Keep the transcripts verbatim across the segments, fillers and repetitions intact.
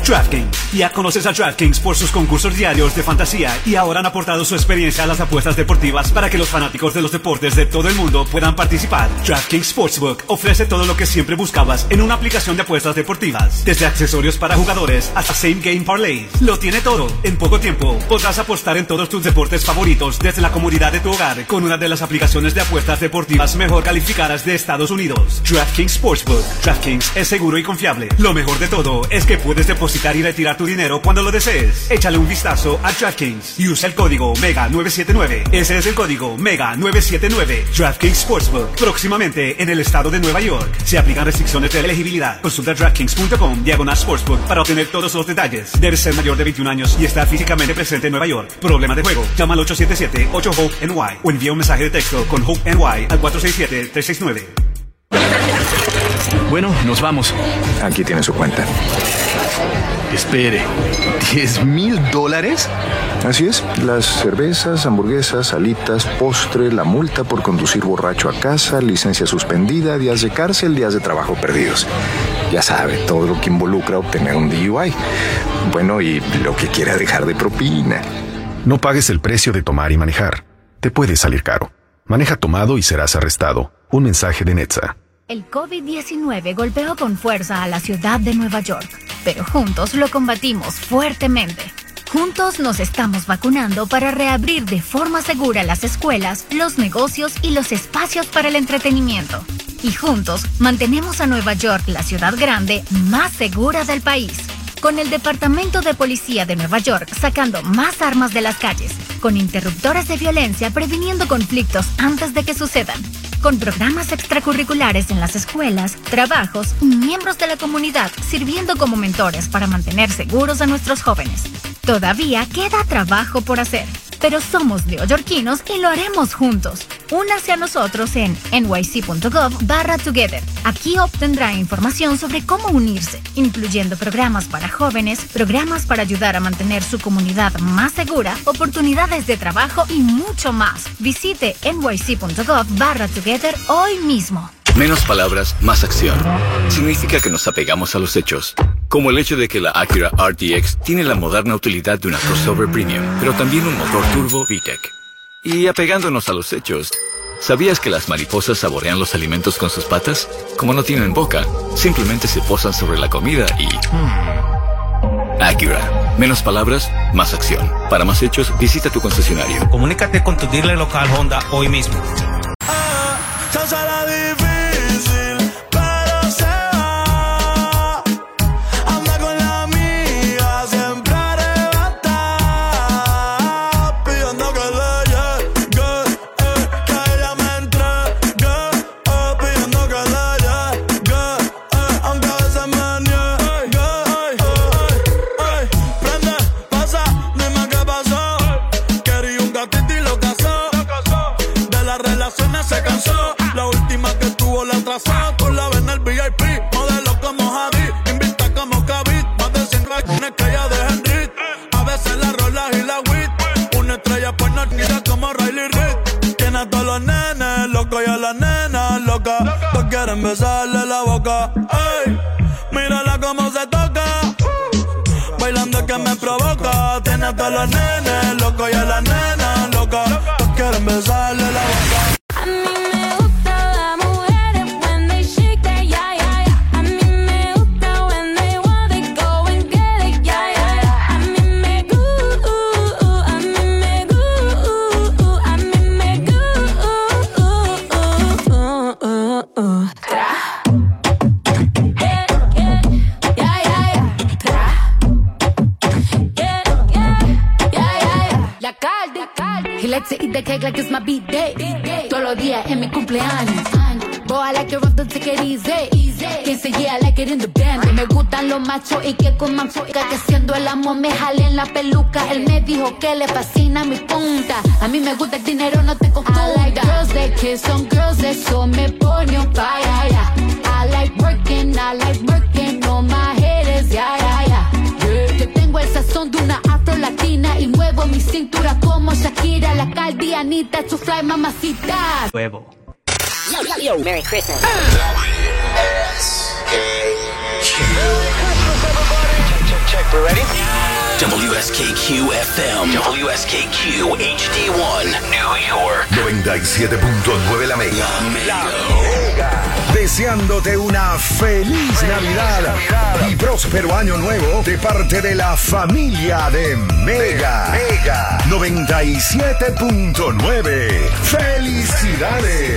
DraftKings. Ya conoces a DraftKings por sus concursos diarios de fantasía y ahora han aportado su experiencia a las apuestas deportivas para que los fanáticos de los deportes de todo el mundo puedan participar. DraftKings Sportsbook ofrece todo lo que siempre buscabas en una aplicación de apuestas deportivas, desde accesorios para jugadores hasta same game parlays. Lo tiene todo. En poco tiempo podrás apostar en todos tus deportes favoritos desde la comodidad de tu hogar con una de las aplicaciones de apuestas deportivas mejor calificadas de Estados Unidos. DraftKings Sportsbook. DraftKings es seguro y confiable. Lo mejor de todo es que puedes depositar y retirar tu dinero cuando lo desees. Échale un vistazo a DraftKings y usa el código MEGA nueve siete nueve. Ese es el código MEGA nueve siete nueve. DraftKings Sportsbook. Próximamente en el estado de Nueva York. Se aplican restricciones de elegibilidad. Consulta DraftKings punto com diagonal Sportsbook para obtener todos los detalles. Debes ser mayor de veintiún años y estar físicamente presente en Nueva York. Problema de juego. Llama al ocho siete siete ocho HOPE N Y o envía un mensaje de texto con HOPE N Y al cuatro seis siete tres seis nueve. Bueno, nos vamos. Aquí tiene su cuenta. Espere, ¿diez mil dólares? Así es, las cervezas, hamburguesas, alitas, postre, la multa por conducir borracho a casa, licencia suspendida, días de cárcel, días de trabajo perdidos. Ya sabe, todo lo que involucra obtener un D U I. Bueno, y lo que quiera dejar de propina. No pagues el precio de tomar y manejar. Te puede salir caro. Maneja tomado y serás arrestado. Un mensaje de Netza. El COVID diecinueve golpeó con fuerza a la ciudad de Nueva York, pero juntos lo combatimos fuertemente. Juntos nos estamos vacunando para reabrir de forma segura las escuelas, los negocios y los espacios para el entretenimiento. Y juntos mantenemos a Nueva York la ciudad grande más segura del país. Con el Departamento de Policía de Nueva York sacando más armas de las calles, con interruptores de violencia previniendo conflictos antes de que sucedan, con programas extracurriculares en las escuelas, trabajos y miembros de la comunidad sirviendo como mentores para mantener seguros a nuestros jóvenes. Todavía queda trabajo por hacer, pero somos neoyorquinos y lo haremos juntos. Únase a nosotros en nyc.gov barra together. Aquí obtendrá información sobre cómo unirse, incluyendo programas para jóvenes, programas para ayudar a mantener su comunidad más segura, oportunidades de trabajo y mucho más. Visite nyc.gov barra together hoy mismo. Menos palabras, más acción. Significa que nos apegamos a los hechos. Como el hecho de que la Acura R T X tiene la moderna utilidad de una crossover premium, pero también un motor turbo V TEC. Y apegándonos a los hechos, ¿sabías que las mariposas saborean los alimentos con sus patas? Como no tienen boca, simplemente se posan sobre la comida y... Acura. Menos palabras, más acción. Para más hechos, visita tu concesionario. Comunícate con tu dealer local Honda hoy mismo. Con la ven el V I P, modelo como Javi, invita como Kavit, más de cien una estrella de Henry, a veces la rola y la wit, una estrella pues no quita como Riley Reid, tiene a todos los nenes locos y a las nenas locas, todos quieren besarle la boca, ey, mírala como se toca, bailando que me provoca, tiene a todos los nenes locos y a las nenas locas, todos quieren besarle la boca. He likes to eat the cake like it's my B-day. Todos los días en mi cumpleaños. Boy, I like it rough, don't take it easy. Quien se yeah, I like it in the band. Me gustan los machos y que con manzoca. Que siendo el amo me jale en la peluca. Él me dijo que le fascina mi punta. A mí me gusta el dinero, no te confunda. I like girls that kiss on girls, eso me pone on fire, yeah. I like working, I like working on my haters, yeah, yeah, yeah. Yo tengo el sazón de una afro latina y muevo mi cintura como Shakira, la caldianita, to fly mamacita. Huevo. Yo, yo, yo, Merry Christmas. Check, check, W S K Q F M, W S K Q H D uno, New York. noventa y siete punto nueve La Mega. La Mega. Deseándote una feliz Navidad y próspero año nuevo de parte de la familia de Mega. Mega noventa y siete punto nueve. ¡Felicidades!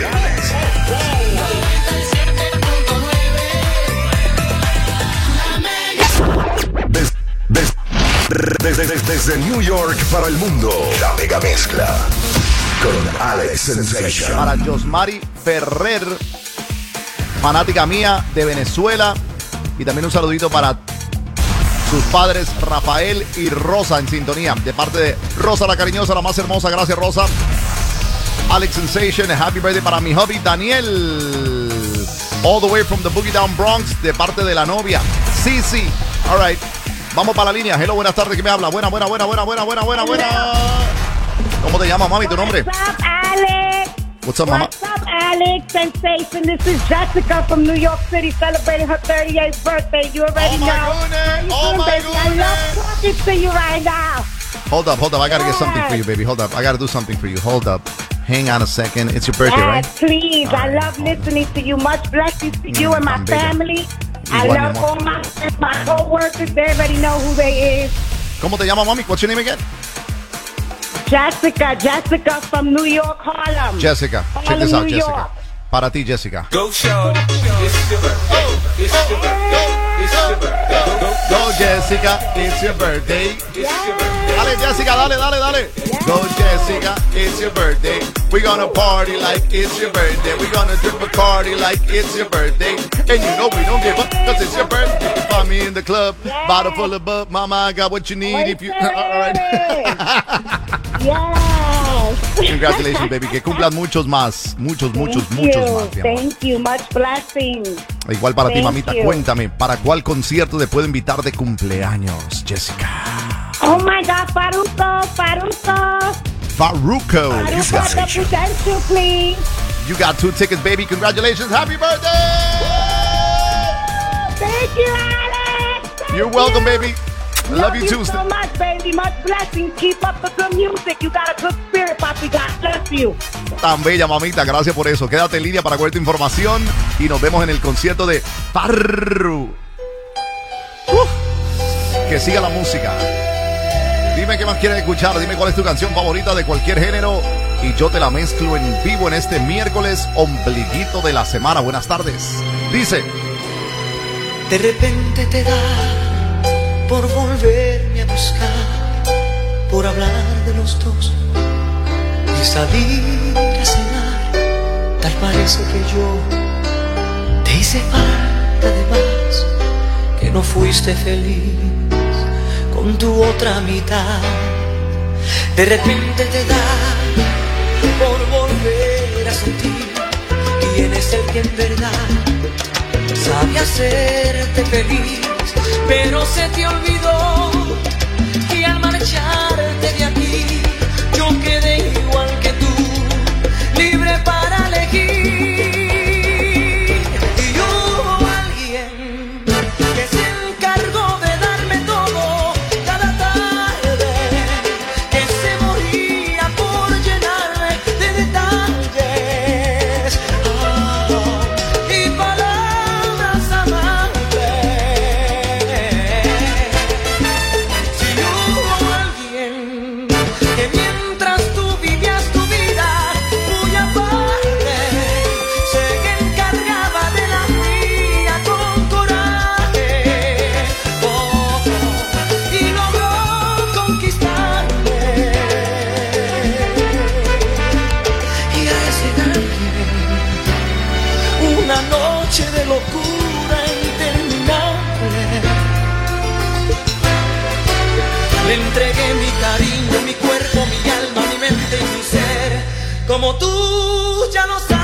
Des, des, desde, desde, desde New York para el mundo, la Mega Mezcla con Alex Sensation. Para Josmari Ferrer, fanática mía de Venezuela, y también un saludito para sus padres Rafael y Rosa en sintonía, de parte de Rosa la cariñosa, la más hermosa. Gracias, Rosa. Alex Sensation, happy birthday para mi hubby Daniel, all the way from the Boogie Down Bronx, de parte de la novia Cici. All right, vamos para la línea. Hello, buenas tardes, ¿quién me habla? Buena, buena, buena, buena, buena, buena, buena, buena. ¿Cómo te llamas, mami, tu nombre? What's up, Alex? What's up, mama? What's up, Alex Sensation? This is Jessica from New York City celebrating her thirty-eighth birthday. You already Oh, my know. goodness. How you Oh, doing, my baby? I love talking to you right now. Hold up, hold up. I gotta get something for you, baby. Hold up. I gotta do something for you. Hold up. Hang on a second. It's your birthday, right? Yes, please. All I right, love listening to you. Much blessings to you Mm, and my tan bella. family. I Igual, mi love amor. all my, my co-workers. They already know who they is. ¿Cómo te llamas, mami? What's your name again? Jessica, Jessica from New York, Harlem. Jessica. Check Harlem, this out, New Jessica. York. Para ti, Jessica. Go, show. It's your birthday. It's your birthday. It's your birthday. Go, go, Go, Jessica. It's your birthday. It's your birthday. Dale, Jessica, dale, dale, dale. Go, Jessica. It's your birthday. We're gonna party like it's your birthday. We're gonna drink a party like it's your birthday. And you know we don't give up because it's your birthday. Find me in the club. Bottle full of bub. Mama, I got what you need. If you... All right. Yes. Congratulations, baby. Que cumplan muchos más. Muchos, muchos, Thank muchos you. más, mi amor. Thank you. Much blessings. Igual para ti, Thank mamita. you. Cuéntame, ¿para cuál concierto te puedo invitar de cumpleaños, Jessica? Oh my God, Faruco, Faruco. Farruko. You Faruco got, the Prudential, please. you got two tickets, baby. Congratulations. Happy birthday. Thank you, Alex. Thank You're welcome, baby. I love, Love you you too. so much, baby. Much blessings. Keep up the good music. You got a good spirit, papi. God bless you. Tan bella, mamita. Gracias por eso. Quédate en línea para coger tu información y nos vemos en el concierto de Farru. Uf. Que siga la música. Dime qué más quieres escuchar. Dime cuál es tu canción favorita de cualquier género y yo te la mezclo en vivo en este miércoles ombliguito de la semana. Buenas tardes. Dice: de repente te da por volverme a buscar, por hablar de los dos y salir a cenar. Tal parece que yo te hice falta de más, que no fuiste feliz con tu otra mitad. De repente te da por volver a sentir quién es el que en verdad sabe hacerte feliz. Pero se te olvidó que al marcharte de aquí yo quedé igual que tú, libre para elegir. Y hubo alguien que se encargó de darme todo cada tarde, que se moría por llenarme de detalles oh, y palabras amables. De locura interminable le entregué mi cariño, mi cuerpo, mi alma, mi mente y mi ser, como tú ya lo sabes.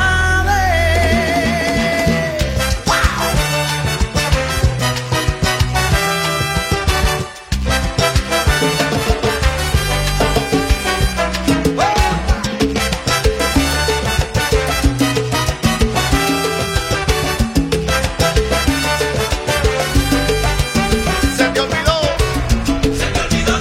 Se te olvidó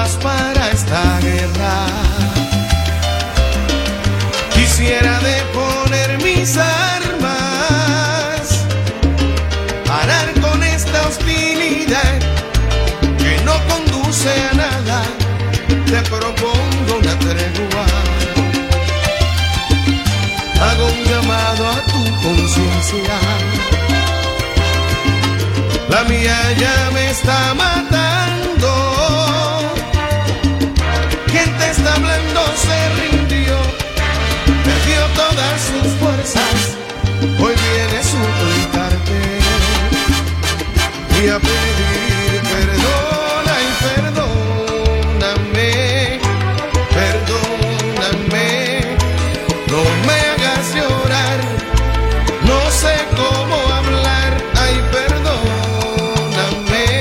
paz para esta guerra. Quisiera deponer mis armas, parar con esta hostilidad que no conduce a nada. Te propongo una tregua, hago un llamado a tu conciencia. La mía ya me está matando. Quien te está hablando se rindió, perdió todas sus fuerzas. Hoy viene a suplicarte y a pedir perdón. Ay, perdóname, perdóname. No me hagas llorar, no sé cómo hablar. Ay, perdóname,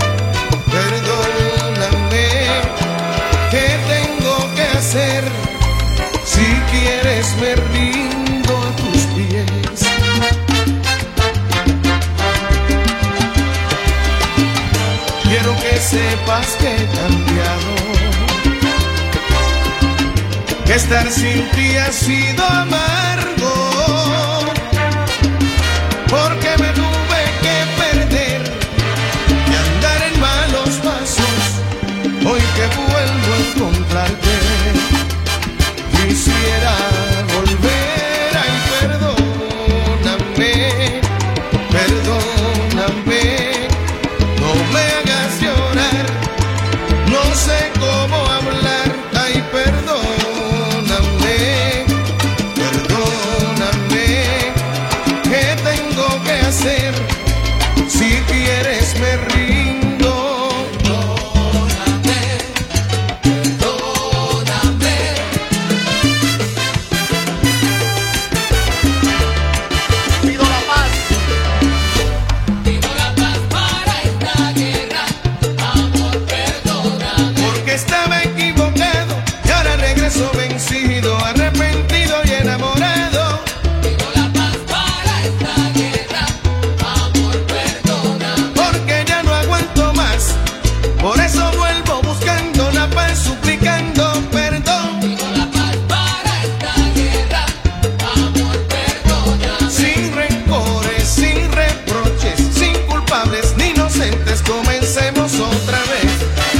perdóname. ¿Qué tengo que hacer? Si quieres me rindo a tus pies. Quiero que sepas que he cambiado, que estar sin ti ha sido amargo, porque me tuve que perder y andar en malos pasos. Hoy que vuelvo a encontrarte, quisiera volver. Ay, perdóname, perdóname. No me hagas llorar, no sé cómo hablar. Ay, perdóname, perdóname. ¿Qué tengo que hacer? Si quieres me rindo. Perdóname, perdóname. Pido la paz, pido la paz para esta guerra. Amor, perdóname. Porque estaba equivocado y ahora regreso vencido, arrepentido y enamorado. Pido la paz para esta guerra. Amor, perdóname. Porque ya no aguanto más, por eso vuelvo buscando la paz, suplicando perdón. Pido la paz para esta guerra. Amor, perdóname. Sin rencores, sin reproches, sin culpables ni inocentes, comencemos otra vez.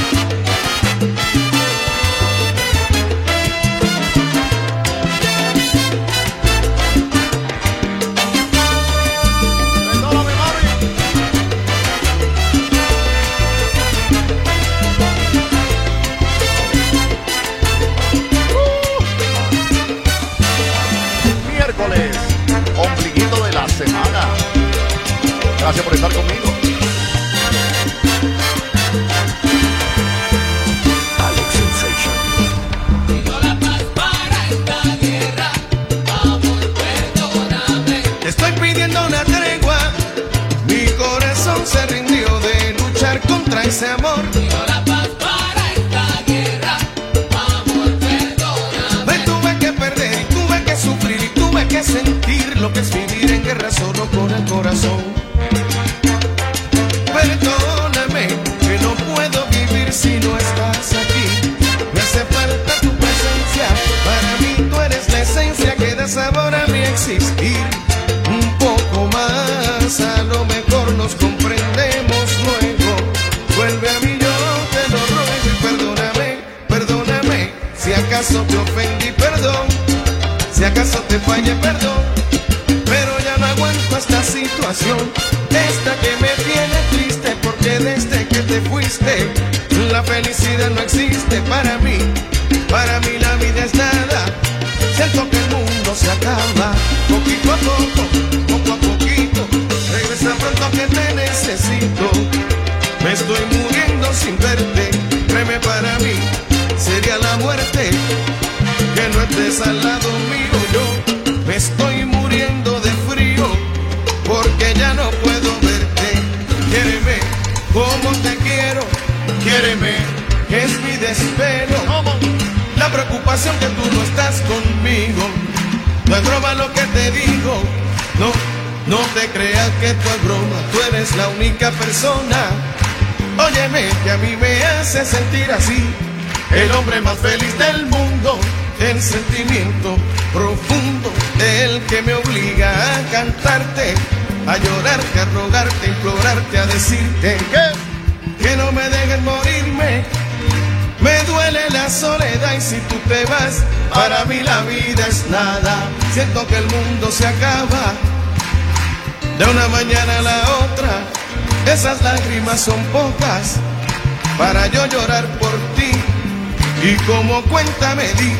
Perdóname, mami. Miércoles, ombliguito de la semana. Gracias por estar conmigo. Alex Sensation. Pido la paz para esta guerra. Amor, perdóname. Te estoy pidiendo una tregua. Mi corazón se rindió de luchar contra ese amor. Pido la paz para esta guerra. Amor, perdóname. Me tuve que perder y tuve que sufrir y tuve que sentir lo que es vivir en guerra solo con el corazón. Perdóname, que no puedo vivir si no estás aquí. Me hace falta tu presencia. Para mí tú eres la esencia que da sabor a mi existir. Un poco más, a lo mejor nos comprendemos luego. Vuelve a mí, yo te lo ruego y perdóname, perdóname. Si acaso te ofendí, perdón. Si acaso te fallé, perdón. Pero ya no aguanto esta situación, esta que me tiene triste, porque desde que te fuiste la felicidad no existe para mí. Para mí la vida es nada. Siento que el mundo se acaba. Poquito a poco, poco a poquito. Regresa pronto que te necesito. Me estoy muriendo sin verte. Créeme, para mí sería la muerte que no estés al lado mío. Yo me estoy muriendo de frío porque ya no puedo verte. Quiéreme como te quiero, quiéreme, que es mi desespero. La preocupación que tú no estás conmigo. No es broma lo que te digo. No, no te creas que esto es broma. Tú eres la única persona Óyeme, que a mí me hace sentir así, el hombre más feliz del mundo, el sentimiento profundo, el que me obliga a cantarte, a llorarte, a rogarte, a implorarte, a decirte que, que no me dejes morirme. Me duele la soledad y si tú te vas, para mí la vida es nada. Siento que el mundo se acaba de una mañana a la otra. Esas lágrimas son pocas para yo llorar por ti. Y como cuenta me di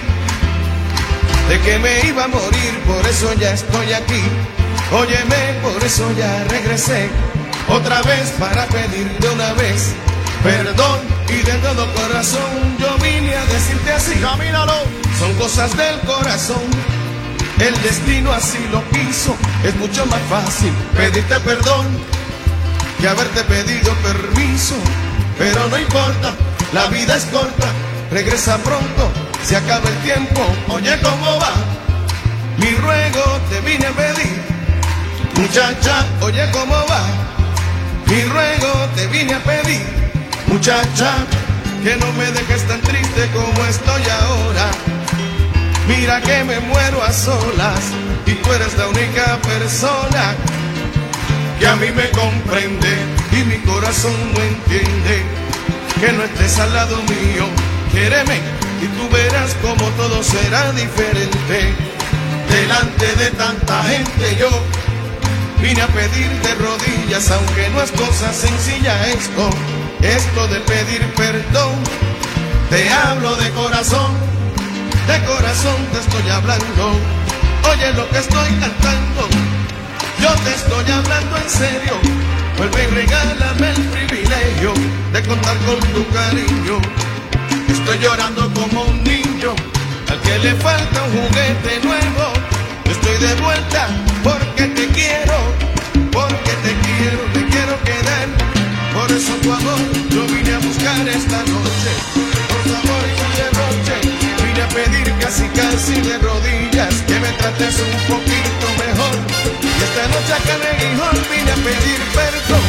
de que me iba a morir, por eso ya estoy aquí. Óyeme, por eso ya regresé otra vez para pedir de una vez perdón. Y de todo corazón yo vine a decirte así. Camínalo. Son cosas del corazón, el destino así lo quiso. Es mucho más fácil pedirte perdón que haberte pedido permiso. Pero no importa, la vida es corta, regresa pronto, se acaba el tiempo. Oye, ¿cómo va? Mi ruego te vine a pedir, muchacha, oye, ¿cómo va? Mi ruego te vine a pedir, muchacha, que no me dejes tan triste como estoy ahora. Mira que me muero a solas y tú eres la única persona que a mí me comprende y mi corazón no entiende que no estés al lado mío. Quiéreme y tú verás como todo será diferente. Delante de tanta gente yo vine a pedir de rodillas, aunque no es cosa sencilla esto, esto de pedir perdón. Te hablo de corazón, de corazón te estoy hablando. Oye lo que estoy cantando, yo te estoy hablando en serio. Vuelve y regálame el privilegio de contar con tu cariño. Estoy llorando como un niño al que le falta un juguete nuevo. Estoy de vuelta porque te quiero, porque te quiero, te quiero quedar. Por eso tu amor yo vine a buscar esta noche. Por tu amor y tu derroche vine a pedir casi casi de rodillas que me trates un poquito mejor. Y esta noche acá en el Guijón vine a pedir perdón.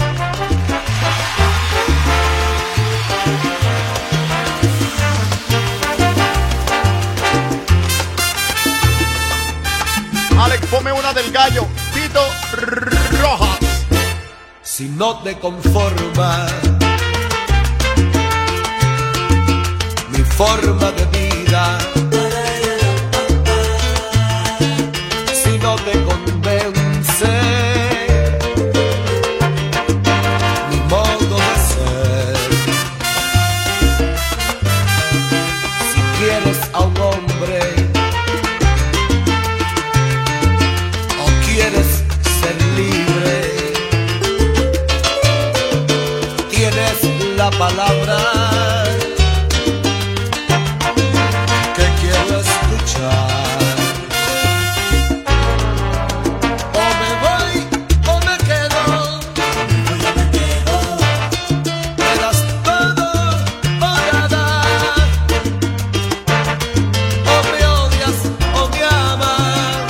Alex, ponme una del gallo, Tito Rojas. Si no te conforma mi forma de vida, si no te convence mi modo de ser, si quieres a un hombre o quieres ser libre, tienes la palabra que quiero escuchar. O me voy o me quedo, me das todo o nada, o me odias o me amas,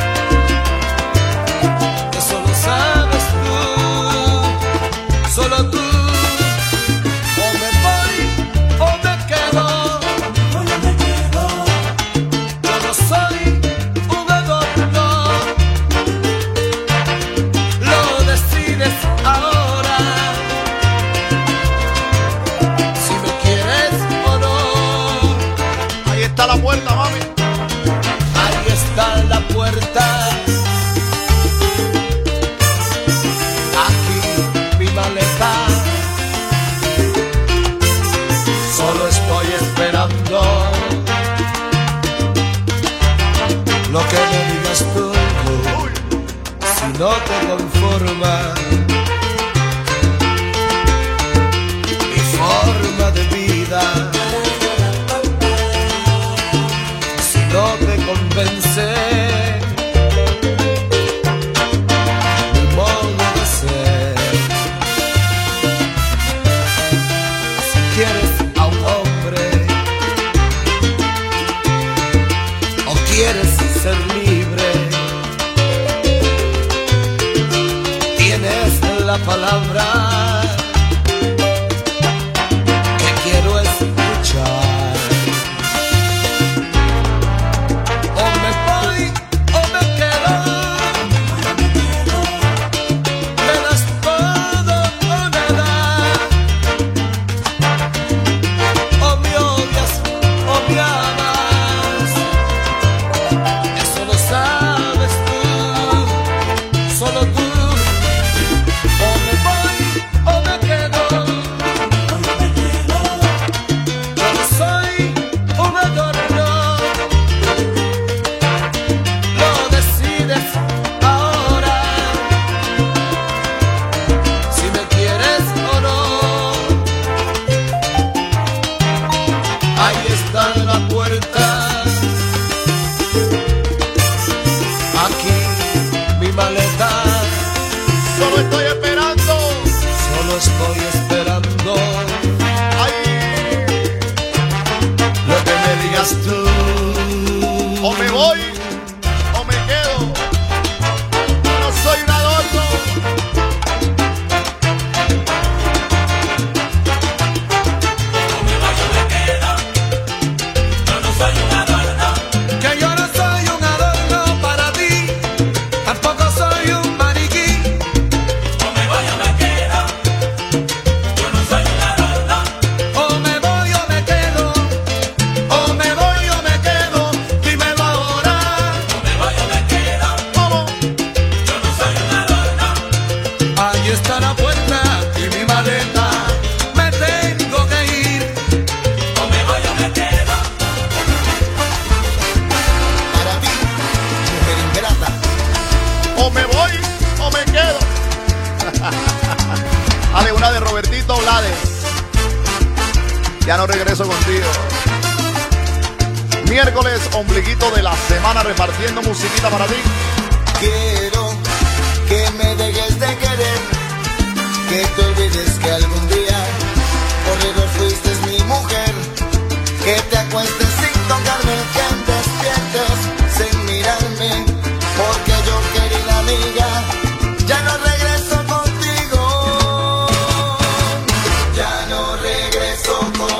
eso lo sabes tú, solo tú. La puerta, mami. Ahí está la puerta. Aquí mi maleta. Solo estoy esperando lo que me digas tú. Si no te conforma mi forma de vida, no te convence mi modo de ser, si quieres a un hombre o quieres ser libre, tienes la palabra Ale, una de Robertito Blades. Ya no regreso contigo. Miércoles, ombliguito de la semana, repartiendo musiquita para ti. Quiero que me dejes de querer, que te olvides que algún día por error fuiste mi mujer, que te acuestes sin tocarme, que despiertes sin mirarme, porque yo, querida amiga, ya no regreso contigo, ya no regreso contigo.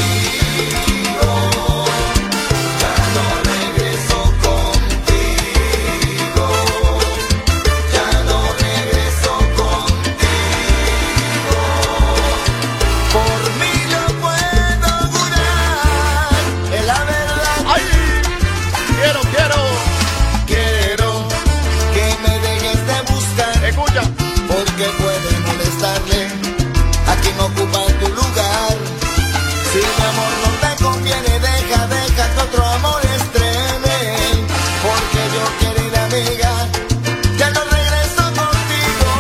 Que puede molestarle, aquí no ocupa tu lugar. Si mi amor no te conviene, deja, deja que otro amor estrene, porque yo, querida amiga, ya no regreso contigo,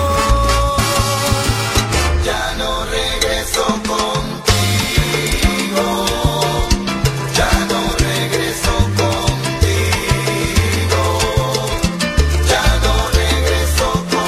ya no regreso contigo, ya no regreso contigo, ya no regreso contigo.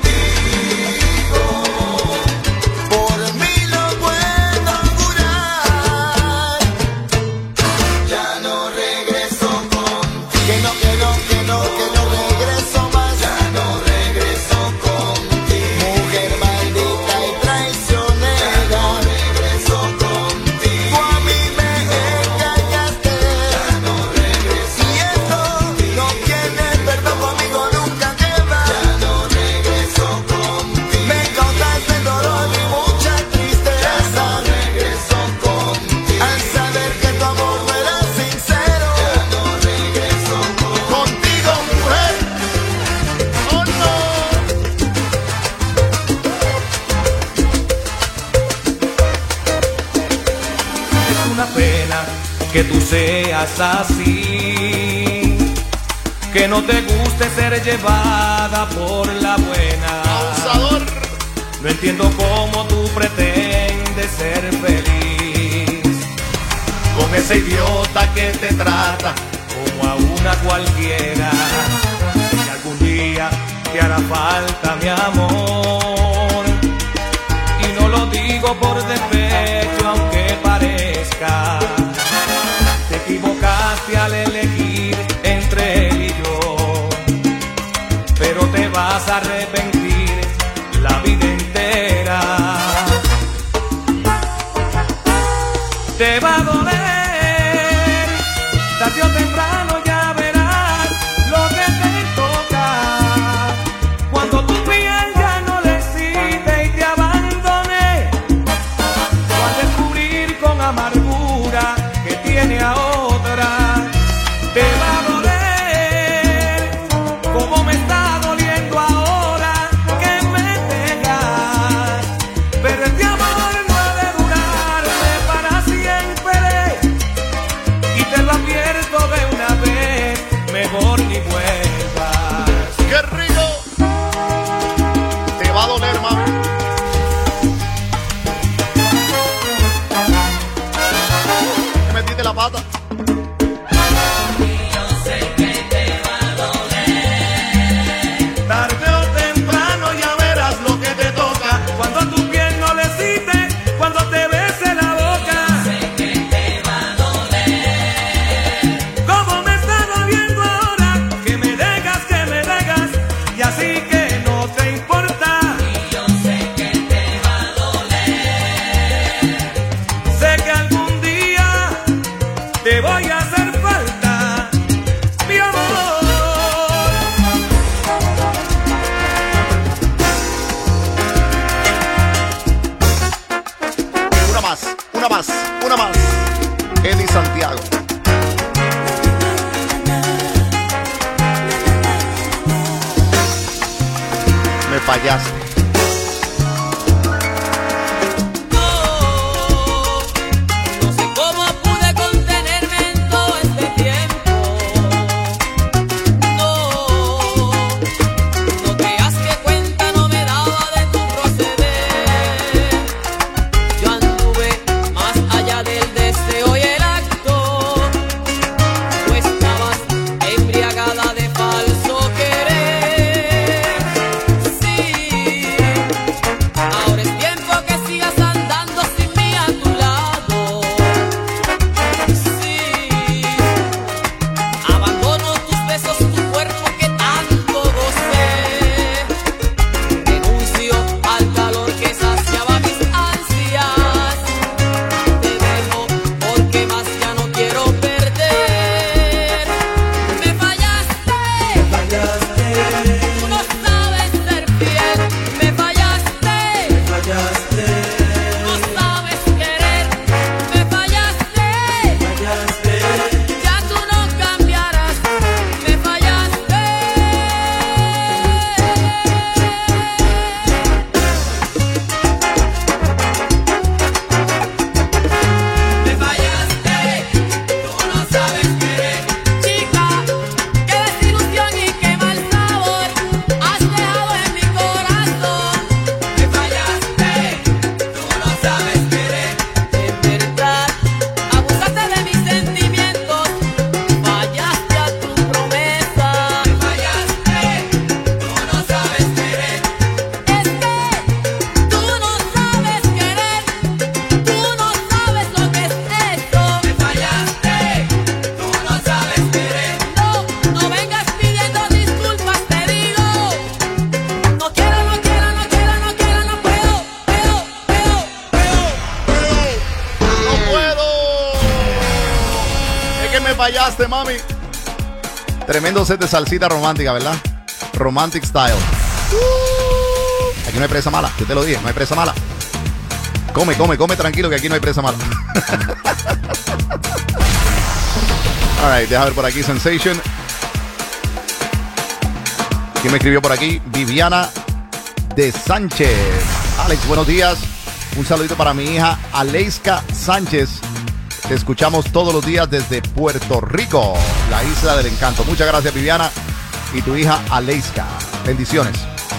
Que tú seas así, que no te guste ser llevada por la buena. Abusador. No entiendo cómo tú pretendes ser feliz con ese idiota que te trata como a una cualquiera. Que algún día te hará falta mi amor, y no lo digo por despecho aunque parezca. Te equivocaste al elegir entre él y yo, pero te vas a arrepentir la vida entera. Te va a doler, tarde o temprano ya verás lo que te toca. Cuando tu piel ya no decide y te abandone, vas a descubrir con amargura que tiene a otra. Te va a doler como me está doliendo ahora que me dejas, pero este amor no ha de durarme para siempre, y te lo advierto de una vez, mejor ni vuelvas. ¡Qué rico! Te va a doler, mami. ¿Te metiste la pata? Una más, Eddie Santiago. Me fallaste. No sé cómo pude contenerme en todo este tiempo. No, no creas que cuenta no me daba de tu proceder. fallaste, mami. Tremendo set de salsita romántica, ¿verdad? Romantic style. Uh, aquí no hay presa mala, yo te lo dije, no hay presa mala. Come, come, come tranquilo que aquí no hay presa mala. Alright, deja ver por aquí Sensation. ¿Quién me escribió por aquí? Viviana de Sánchez. Alex, buenos días. Un saludito para mi hija Aleiska Sánchez. Te escuchamos todos los días desde Puerto Rico, la isla del encanto. Muchas gracias, Viviana, y tu hija Aleiska. Bendiciones.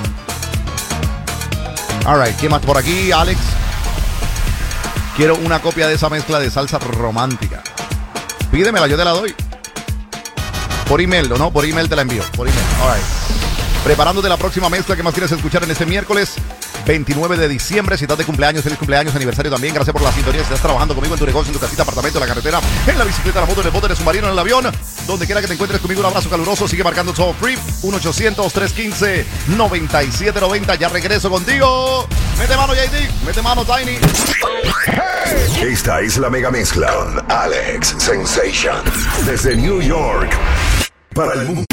Alright, ¿quién más por aquí? Alex. Quiero una copia de esa mezcla de salsa romántica. Pídemela, yo te la doy. Por email, ¿o no? Por email te la envío. Por email. Alright. Preparándote la próxima mezcla que más quieres escuchar en este miércoles veintinueve de diciembre. Si estás de cumpleaños, feliz cumpleaños, aniversario también. Gracias por la sintonía. Si estás trabajando conmigo en tu negocio, en tu casita, apartamento, en la carretera, en la bicicleta, la moto, en el bote, en el submarino, en el avión, donde quiera que te encuentres conmigo, un abrazo caluroso. Sigue marcando todo free. uno ochocientos, trescientos quince, noventa y siete noventa. Ya regreso contigo. Mete mano, J D. Mete mano, Tiny. Esta es la mega mezcla con Alex Sensation. Desde New York para el mundo.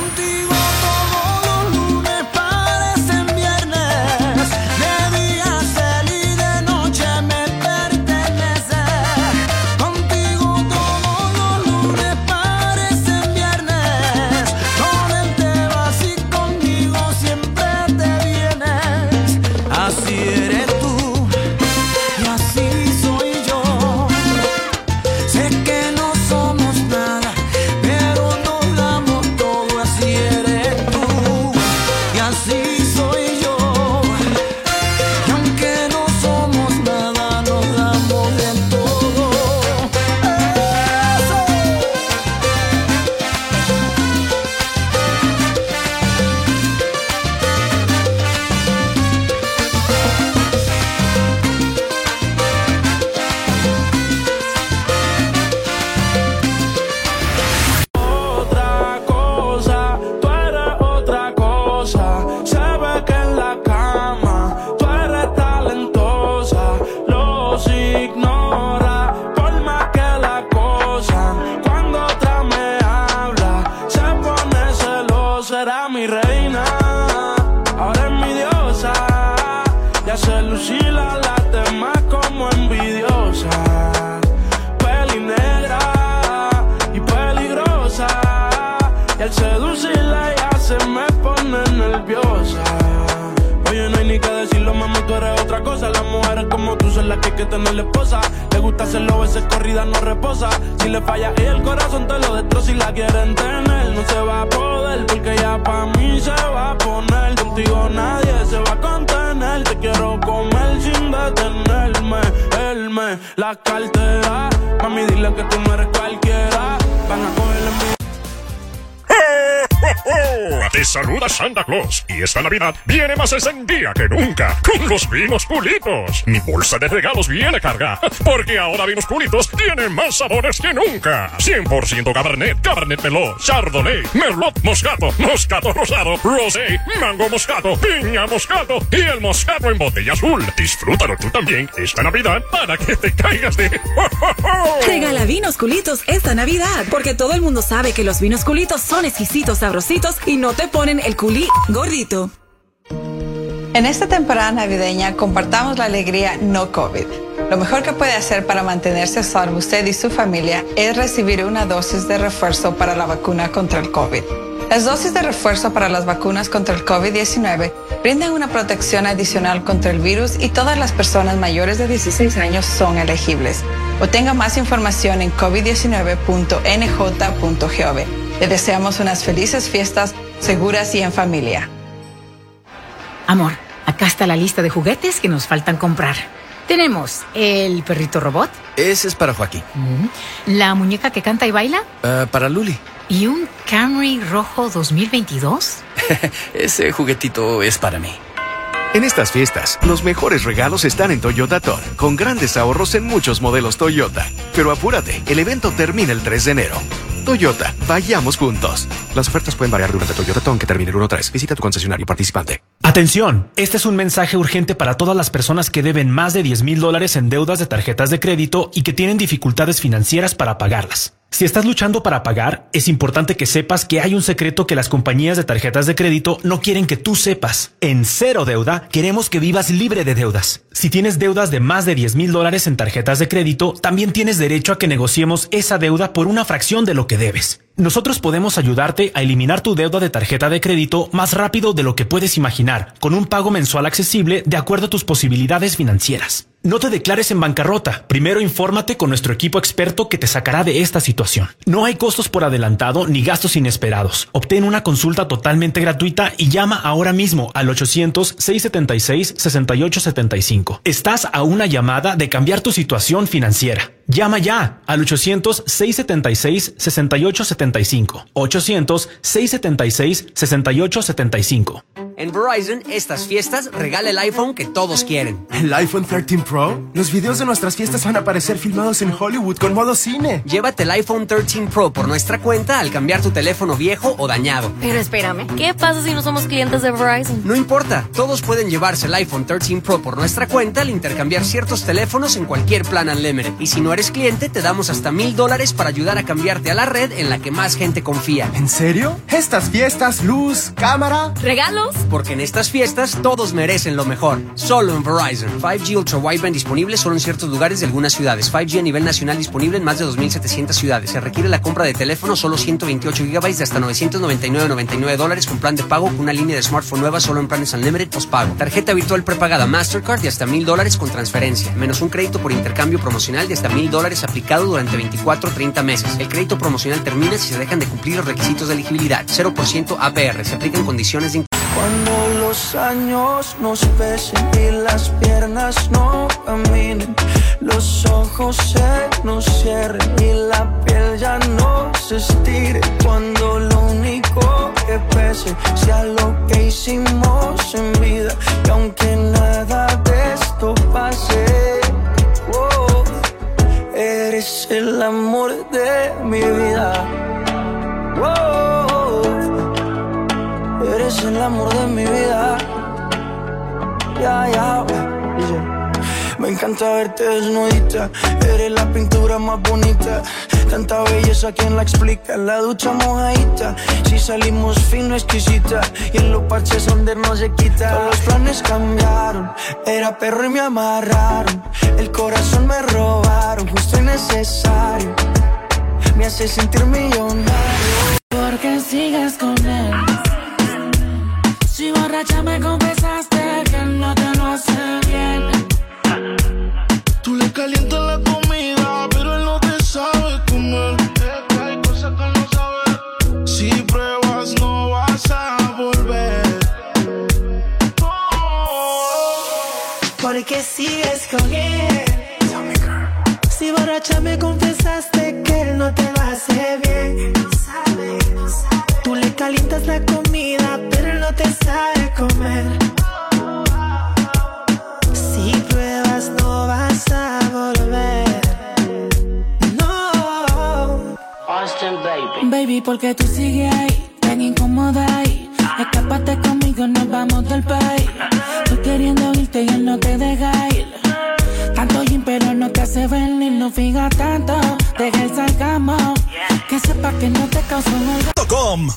La cartera, mami, dile que tú no eres cualquiera. Van a cogerle mi... Te saluda Santa Claus y esta Navidad viene más encendida que nunca con los vinos Culitos. Mi bolsa de regalos viene cargada porque ahora Vinos Culitos tienen más sabores que nunca. cien por ciento Cabernet, Cabernet Merlot, Chardonnay, Merlot Moscato, Moscato Rosado, Rosé, Mango Moscato, Piña Moscato y el Moscato en botella azul. Disfrútalo tú también esta Navidad para que te caigas de... Regala Vinos Culitos esta Navidad porque todo el mundo sabe que los Vinos Culitos son exquisitos, sabrositos y no te ponen el culí gordito. En esta temporada navideña compartamos la alegría no COVID. Lo mejor que puede hacer para mantenerse a salvo usted y su familia es recibir una dosis de refuerzo para la vacuna contra el COVID. Las dosis de refuerzo para las vacunas contra el COVID diecinueve brindan una protección adicional contra el virus y todas las personas mayores de dieciséis años son elegibles. Obtenga más información en covid diecinueve punto n j punto gov. Le deseamos unas felices fiestas seguras y en familia. Amor, acá está la lista de juguetes que nos faltan comprar. Tenemos el perrito robot. Ese es para Joaquín. La muñeca que canta y baila. Uh, para Luli. ¿Y un Camry rojo dos mil veintidós? Ese juguetito es para mí. En estas fiestas, los mejores regalos están en Toyota Ton, con grandes ahorros en muchos modelos Toyota. Pero apúrate, el evento termina el tres de enero. Toyota, vayamos juntos. Las ofertas pueden variar durante Toyota Ton, que termine el uno tres. Visita tu concesionario participante. Atención, este es un mensaje urgente para todas las personas que deben más de diez mil dólares en deudas de tarjetas de crédito y que tienen dificultades financieras para pagarlas. Si estás luchando para pagar, es importante que sepas que hay un secreto que las compañías de tarjetas de crédito no quieren que tú sepas. En Cero Deuda, queremos que vivas libre de deudas. Si tienes deudas de más de diez mil dólares en tarjetas de crédito, también tienes derecho a que negociemos esa deuda por una fracción de lo que debes. Nosotros podemos ayudarte a eliminar tu deuda de tarjeta de crédito más rápido de lo que puedes imaginar, con un pago mensual accesible de acuerdo a tus posibilidades financieras. No te declares en bancarrota. Primero infórmate con nuestro equipo experto que te sacará de esta situación. No hay costos por adelantado ni gastos inesperados. Obtén una consulta totalmente gratuita y llama ahora mismo al ochocientos, seiscientos setenta y seis, sesenta y ocho setenta y cinco. Estás a una llamada de cambiar tu situación financiera. Llama ya al ochocientos, seiscientos setenta y seis, sesenta y ocho setenta y cinco. ochocientos, seiscientos setenta y seis, sesenta y ocho setenta y cinco. En Verizon, estas fiestas regala el iPhone que todos quieren. ¿El iPhone trece Pro? Los videos de nuestras fiestas van a aparecer filmados en Hollywood con modo cine. Llévate el iPhone trece Pro por nuestra cuenta al cambiar tu teléfono viejo o dañado. Pero espérame, ¿qué pasa si no somos clientes de Verizon? No importa, todos pueden llevarse el iPhone trece Pro por nuestra cuenta al intercambiar ciertos teléfonos en cualquier plan Unlimited. Y si no eres cliente, te damos hasta mil dólares para ayudar a cambiarte a la red en la que más gente confía. ¿En serio? Estas fiestas, luz, cámara, regalos. Porque en estas fiestas todos merecen lo mejor. Solo en Verizon. cinco G Ultra Wideband disponible solo en ciertos lugares de algunas ciudades. cinco G a nivel nacional disponible en más de dos mil setecientas ciudades. Se requiere la compra de teléfono solo ciento veintiocho gigabytes de hasta novecientos noventa y nueve con noventa y nueve dólares con plan de pago con una línea de smartphone nueva solo en planes Unlimited postpago. Tarjeta virtual prepagada Mastercard de hasta mil dólares con transferencia. Menos un crédito por intercambio promocional de hasta mil dólares aplicado durante veinticuatro a treinta meses. El crédito promocional termina si se dejan de cumplir los requisitos de elegibilidad. cero por ciento A P R. Se aplican condiciones de... Cuando los años nos pesen y las piernas no caminen, los ojos se nos cierren y la piel ya no se estire. Cuando lo único que pese sea lo que hicimos en vida, y aunque nada de esto pase, oh, eres el amor de mi vida. Oh, eres el amor de mi vida. Ya, ya, me encanta verte desnudita. Eres la pintura más bonita. Tanta belleza, ¿quién la explica? La ducha mojadita. Si salimos fino, exquisita. Y en los parches donde no se quita. Todos los planes cambiaron. Era perro y me amarraron. El corazón me robaron. Justo y necesario. Me hace sentir millonario. Porque sigues con él. Si borracha me confesaste que no te lo hace bien. Tú le calientas la comida, pero él no te sabe comer. Es que hay cosas que no sabe. Si pruebas no vas a volver. Oh. Porque sigues con él. Si borracha me confesaste que él no te lo hace bien. No sabe, no sabe. Tú le calientas la comida, pero él no te sabe comer. Si pruebas no vas a volver. No. Austin, baby. Baby, porque tú sigues ahí, tan incómoda ahí. Escápate conmigo, nos vamos del país. Tú queriendo irte y él no te deja ir. Tanto gym, pero no te hace venir. No fija tanto, deja el sarcasmo. Que sepa que no te causó un orgasmo.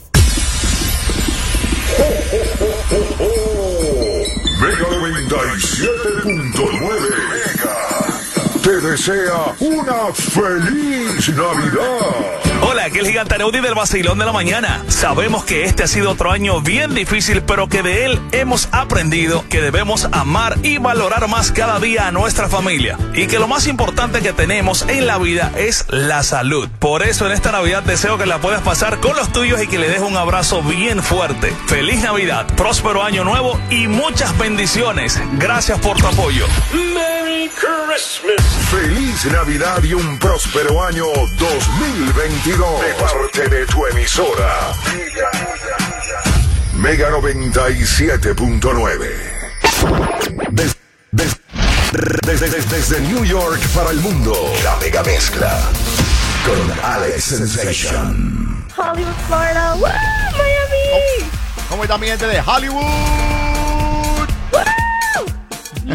Mega noventa y siete punto nueve te desea una feliz Navidad. Hola, aquí el gigante Audi del vacilón de la mañana. Sabemos que este ha sido otro año bien difícil, pero que de él hemos aprendido que debemos amar y valorar más cada día a nuestra familia. Y que lo más importante que tenemos en la vida es la salud. Por eso en esta Navidad deseo que la puedas pasar con los tuyos y que le des un abrazo bien fuerte. Feliz Navidad, próspero año nuevo y muchas bendiciones. Gracias por tu apoyo. Merry Christmas. Feliz Navidad y un próspero año dos mil veintidós de parte de tu emisora Mega noventa y siete punto nueve. Desde, desde, desde, desde, desde New York para el mundo, la mega mezcla con Alex Sensation. Hollywood, Florida. ¡Woo! Miami. ¿Cómo está mi gente de Hollywood?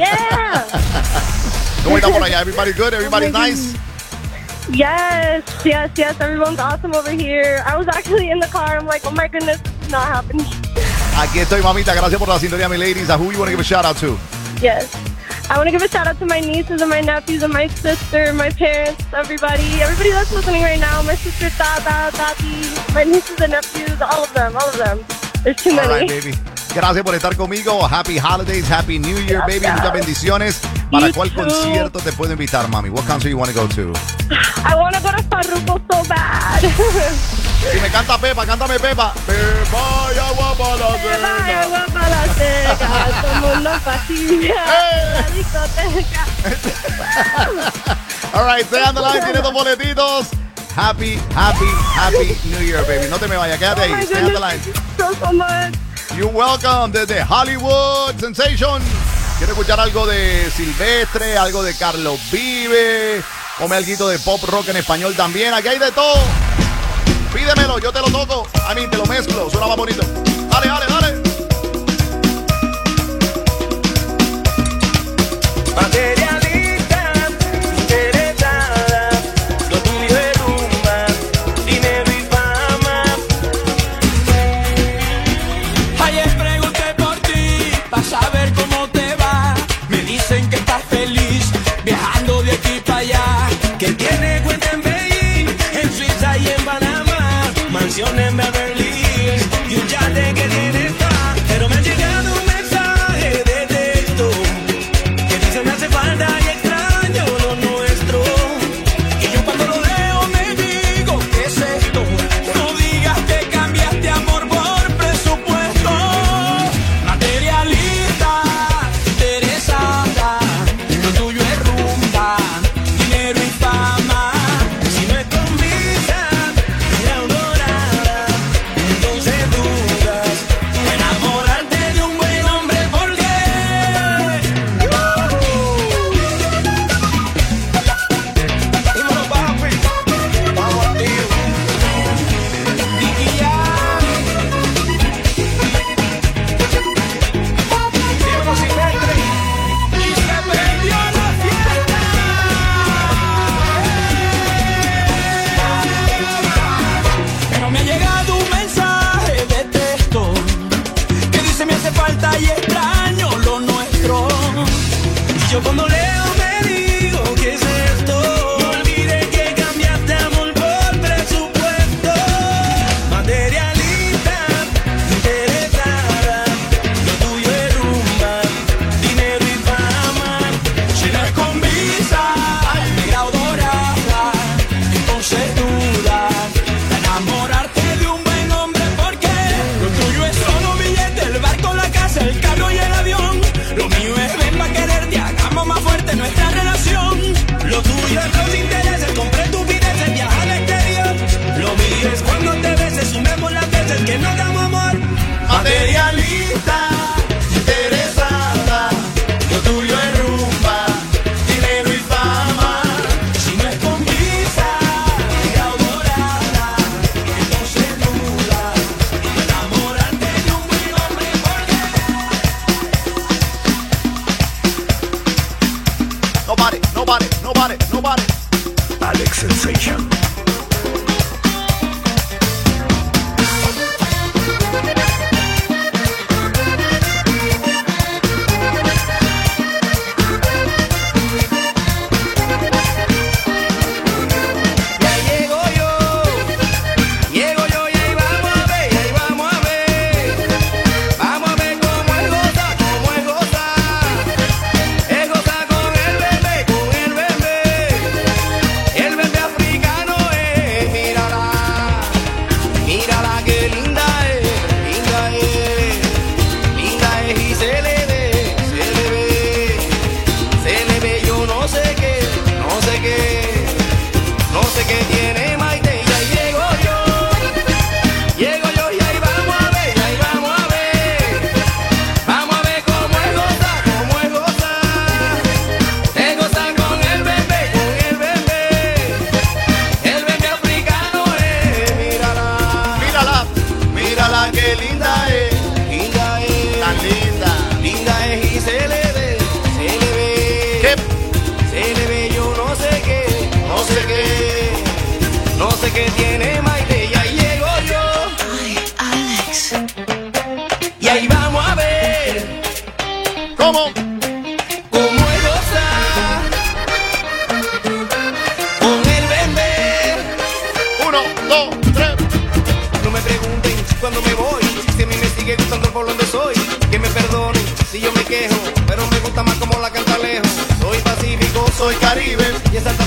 Yeah. ¿Cómo está por allá? Everybody good? Everybody nice? Yes, yes, yes. Everyone's awesome over here. I was actually in the car. I'm like, oh my goodness, this is not happening. Aquí estoy, mamita. Gracias por la sintonía, mi ladies. A who you want to give a shout out to? Yes. I want to give a shout out to my nieces and my nephews and my sister, my parents, everybody. Everybody that's listening right now. My sister, Tata, Tati, my nieces and nephews, all of them, all of them. There's too many. All right, baby. Gracias por estar conmigo. Happy holidays, happy New Year, baby. Muchas bendiciones. ¿Para You cuál too. concierto te puedo invitar, mami? What concert you want to go to? I want to go to Farruko so bad. Si me canta Pepa, cántame Pepa. Pepa y agua para la Pepa y cena. agua para la seca, todo mundo fascina, la discoteca. All right, stay on the line. Tienes dos boletitos. Happy, happy, happy New Year, baby. No te me vayas, quédate ahí. Oh my Stay on the line. goodness, so, so much. You're welcome desde Hollywood Sensation. ¿Quieres escuchar algo de Silvestre, algo de Carlos Vive? Come alguito de pop rock en español también. Aquí hay de todo. Pídemelo, yo te lo toco. A mí te lo mezclo, suena más bonito. Dale, dale, dale. Materialista, interesada, lo tuyo es rumba, dinero y fama. Ayer pregunté por ti, para saber cómo te va. Me dicen que estás feliz, viajando de aquí para allá. Que tiene cuenta en Beijing, en Suiza y en Panamá, mansión en Beverly Hills y un yate que tiene spa. Pero me ha llegado un mensaje de texto que dice me hace falta y extraño lo nuestro. Y yo cuando lo leo me digo, ¿qué es esto? No digas que cambiaste amor por presupuesto. Materialista, interesada, lo tuyo es rumba, dinero y fama. Si no es con visa, mira dorada, entonces dudas enamorarte de un buen hombre, ¿por qué? Dímelo, papi, vamos, tío. Nicky Jam. Dímelo, Silvestre. Y se perdió la fiesta. Pero me ha llegado un mensaje de texto que dice me hace falta y extraño lo nuestro. Y yo cuando leo me digo, ¿qué es esto? No olvides que cambiaste amor por presupuesto. Materialista, interesada, lo tuyo es rumba, dinero y fama. Si no es con visa, negra o dorada, entonces dudas de enamorarte de un buen hombre, porque lo tuyo es solo billete, el barco, la casa, el carro y el avión. Lo mío es ven pa' quererte, hagamos más fuerte nuestra relación. Lo tuyo es los intereses, compré estupideces, viajar al exterior. Lo mío es cuando te beses, sumemos las veces que no damos amor. Materialista, interesada, lo tuyo es rumba, dinero y fama. Si no es con visa, negra o dorada, entonces dudas de enamorarte de un buen hombre, porque Nobody, nobody, nobody, nobody. Alex Sensation. Ya llego yo, llego yo y ahí vamos a ver, ahí vamos a ver. Vamos a ver cómo es gozar, cómo es gozar. Es gozar con el bebé, con el bebé. El bebé africano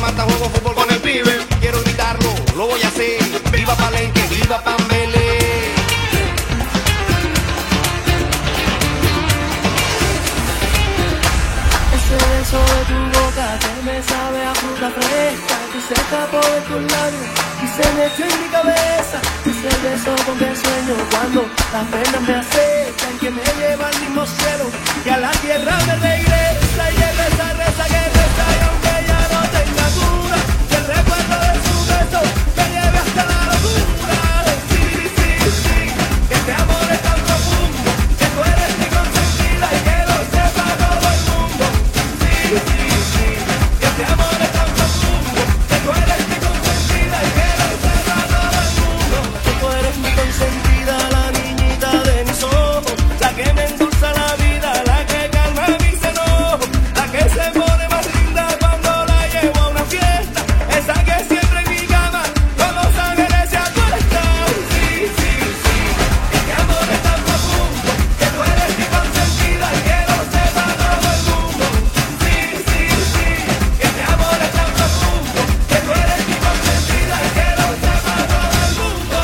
mata, juego fútbol con el pibe. Quiero gritarlo, lo voy a hacer. Viva Palenque, viva Pambele. Ese beso de tu boca que me sabe a fruta fresca, que se escapó de tus labios y se metió en mi cabeza. Ese beso con que sueño cuando las penas me acechan, que me lleva al mismo cielo y a la tierra me regresa. Y él reza, reza, que reza, y aunque ya no tenga cura, que el recuerdo de su beso me lleve hasta la locura. Sí, sí, sí, que este amor es tan profundo, que tú eres mi consentida y que lo sepa todo el mundo. Sí, sí, sí, que este amor es tan profundo, que tú eres mi consentida y que lo sepa todo el mundo. Que tú eres mi consentida, la niñita de mis ojos, la que me endulza la vida, la que calma mis enojos, la que se pone más linda cuando la llevo a una fiesta, esa que siempre en mi cama con los ángeles se acuesta. Sí, sí, sí, que este amor es tan profundo, que tú eres mi consentida y que lo sepa todo el mundo. Sí, sí, sí, que este amor es tan profundo, que tú eres mi consentida y que lo sepa todo el mundo.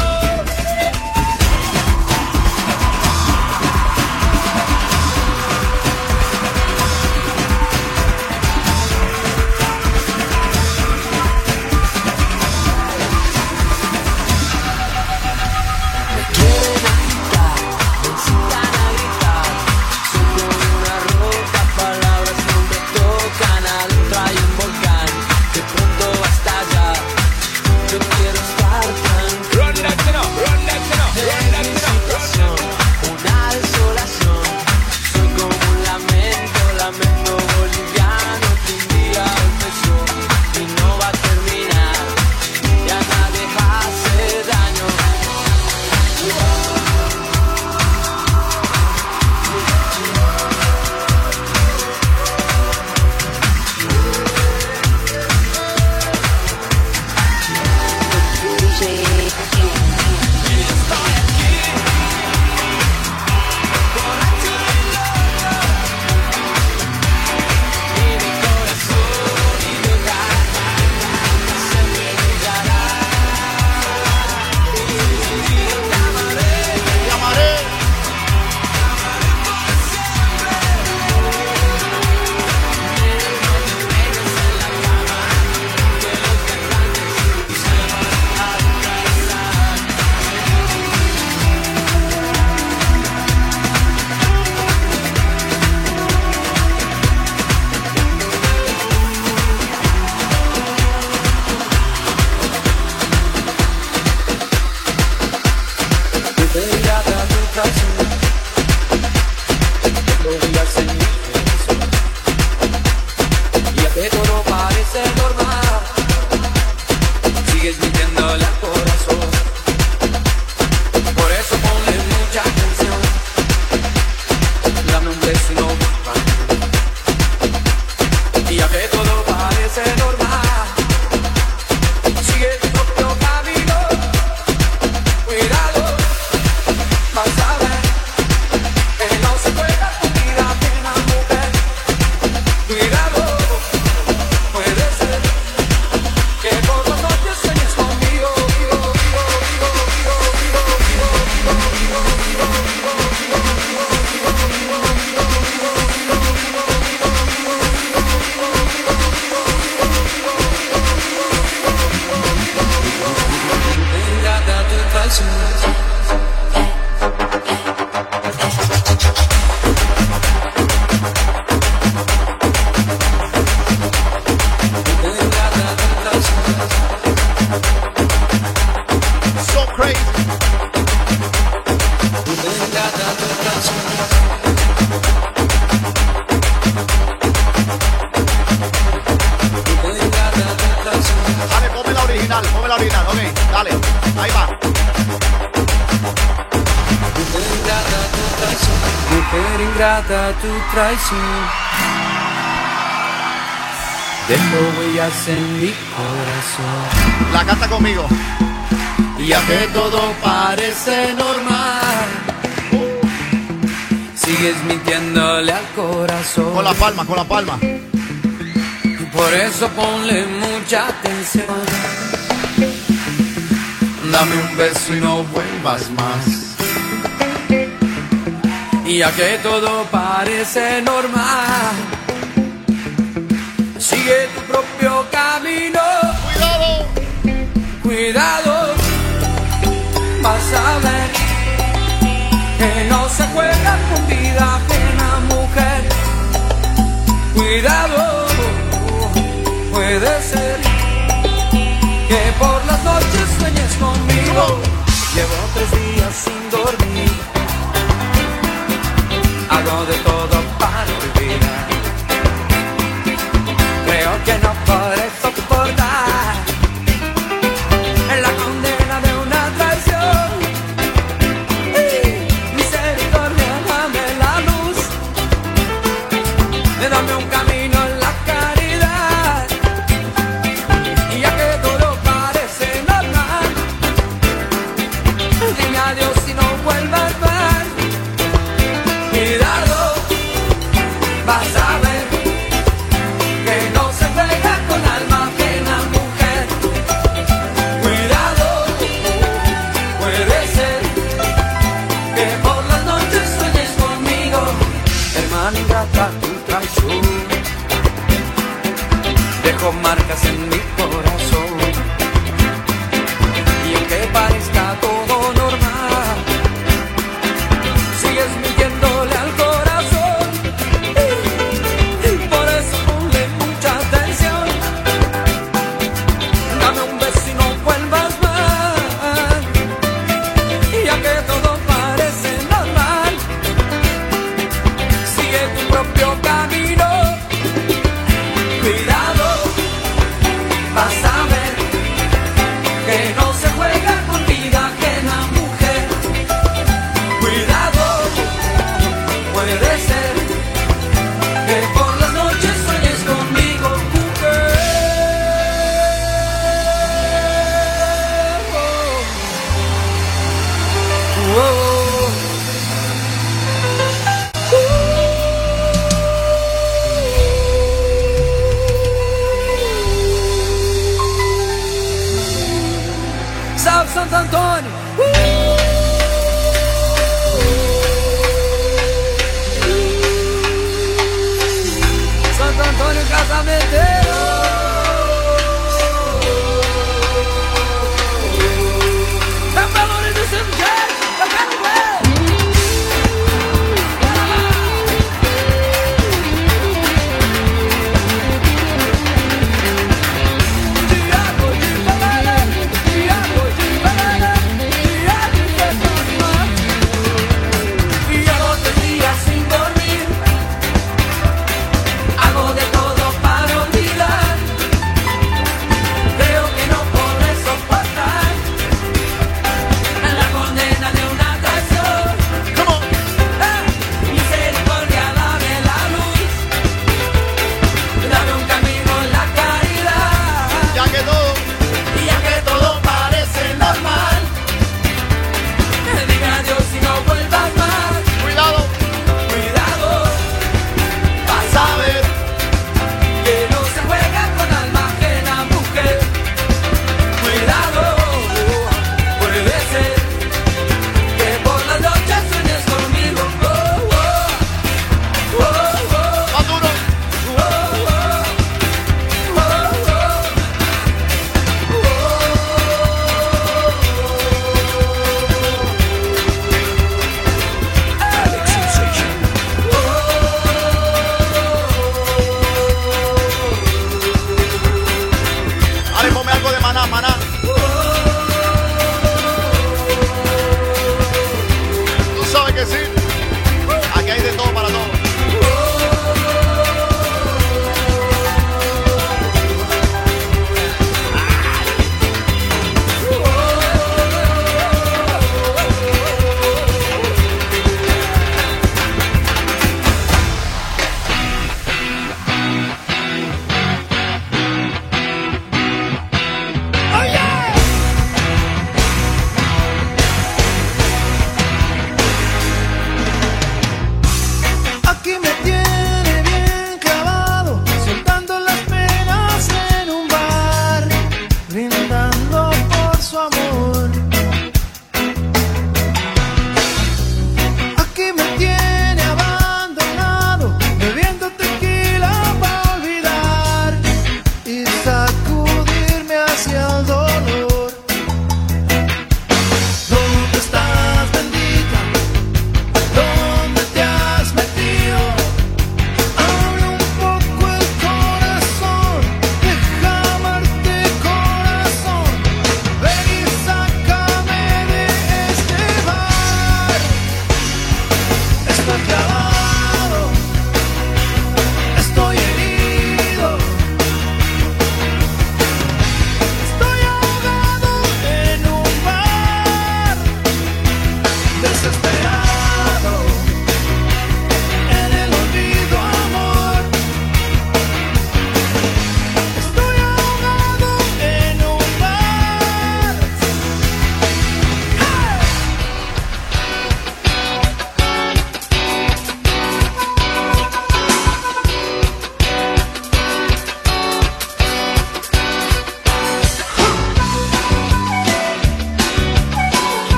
Me quieren agitar, me incitan a gritar. Soy como una roca, palabras no me tocan. Adentro hay un volcán que pronto va a estallar. Yo quiero estar tranquilo. En mi situación, una desolación. Soy como un lamento, lamento boliviano que un día empezó y no va a terminar. Ya nadie hace daño. Ya que todo parece normal, sigues mintiéndole al corazón. Por eso ponle mucha atención, dame un beso y no más. Ya que todo parece normal, sigue tu propio camino. Cuidado, vas a ver que no se juega tu vida plena, mujer. Cuidado, puede ser que por las noches sueñes conmigo. Engata tu traición. So crazy. Dale, ponme la original, ponme la original, ok, dale, ahí va. Mujer ingrata, tu traición dejó huellas en mi corazón. La canta conmigo. Ya que todo parece normal, sigues mintiéndole al corazón. Con la palma, con la palma. Y Por eso ponle mucha atención. Dame un beso y no vuelvas más. Y ya que todo parece normal, sigue tu propio camino. Cuidado, cuidado, vas a ver que no se juega con vida ajena, mujer. Cuidado, puede ser que por las noches sueñes conmigo. Llevo tres días sin dormir, hago de todo para olvidar. Creo que no podré soportar la condena de una traición. Misericordia, dame la luz, dame un camino en la caridad. Y ya que todo parece normal, dime adiós y no vuelvas más. Cuidado, vas a ver que no se juega con alma ajena, mujer. Cuidado, puede ser que por las noches sueñes conmigo. Hermana ingrata, tu traición dejó marcas en mi corazón. Y aunque parezca todo normal, sigues mintiéndole al corazón. Por eso ponle mucha atención. Dame un beso y no vuelvas más. Y ya que todo parece normal, sigue tu propio camino. Cuidado, vas a ver que no se juega con vida ajena, mujer. Cuidado, puede ser que por las noches sueñes conmigo, mujer. Oh, oh. Salve Santo Antônio. Santo Antônio Casamenteiro. É o valor do seu jeito, eu quero ver. Diabo de banana, diabo de banana, diabo de fantasma. Y yo tres días sin dormir, hago de todo para olvidar.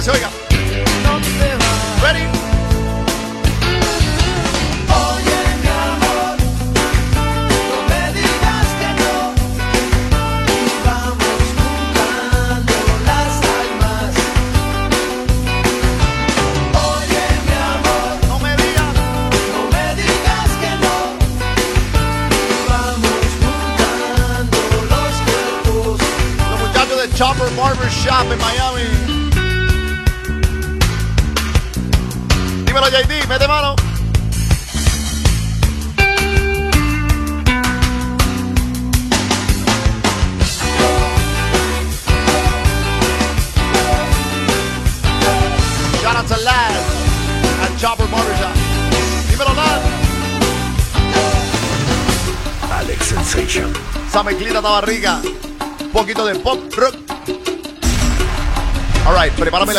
Prepárese, oiga. Ready? Oye, mi amor, no me digas que no. Y vamos juntando las almas. Oye, mi amor, no me digas, no me digas que no. Y vamos juntando los cuerpos. Los muchachos de Chopper Barber Shop en Miami. Dímelo, J D, mete mano. Shout out to Laz at Chopper Barbershop. Dímelo, Laz. Alex Sensation. Esa mezclita estaba rica. Un poquito de pop rock. All right, prepárame la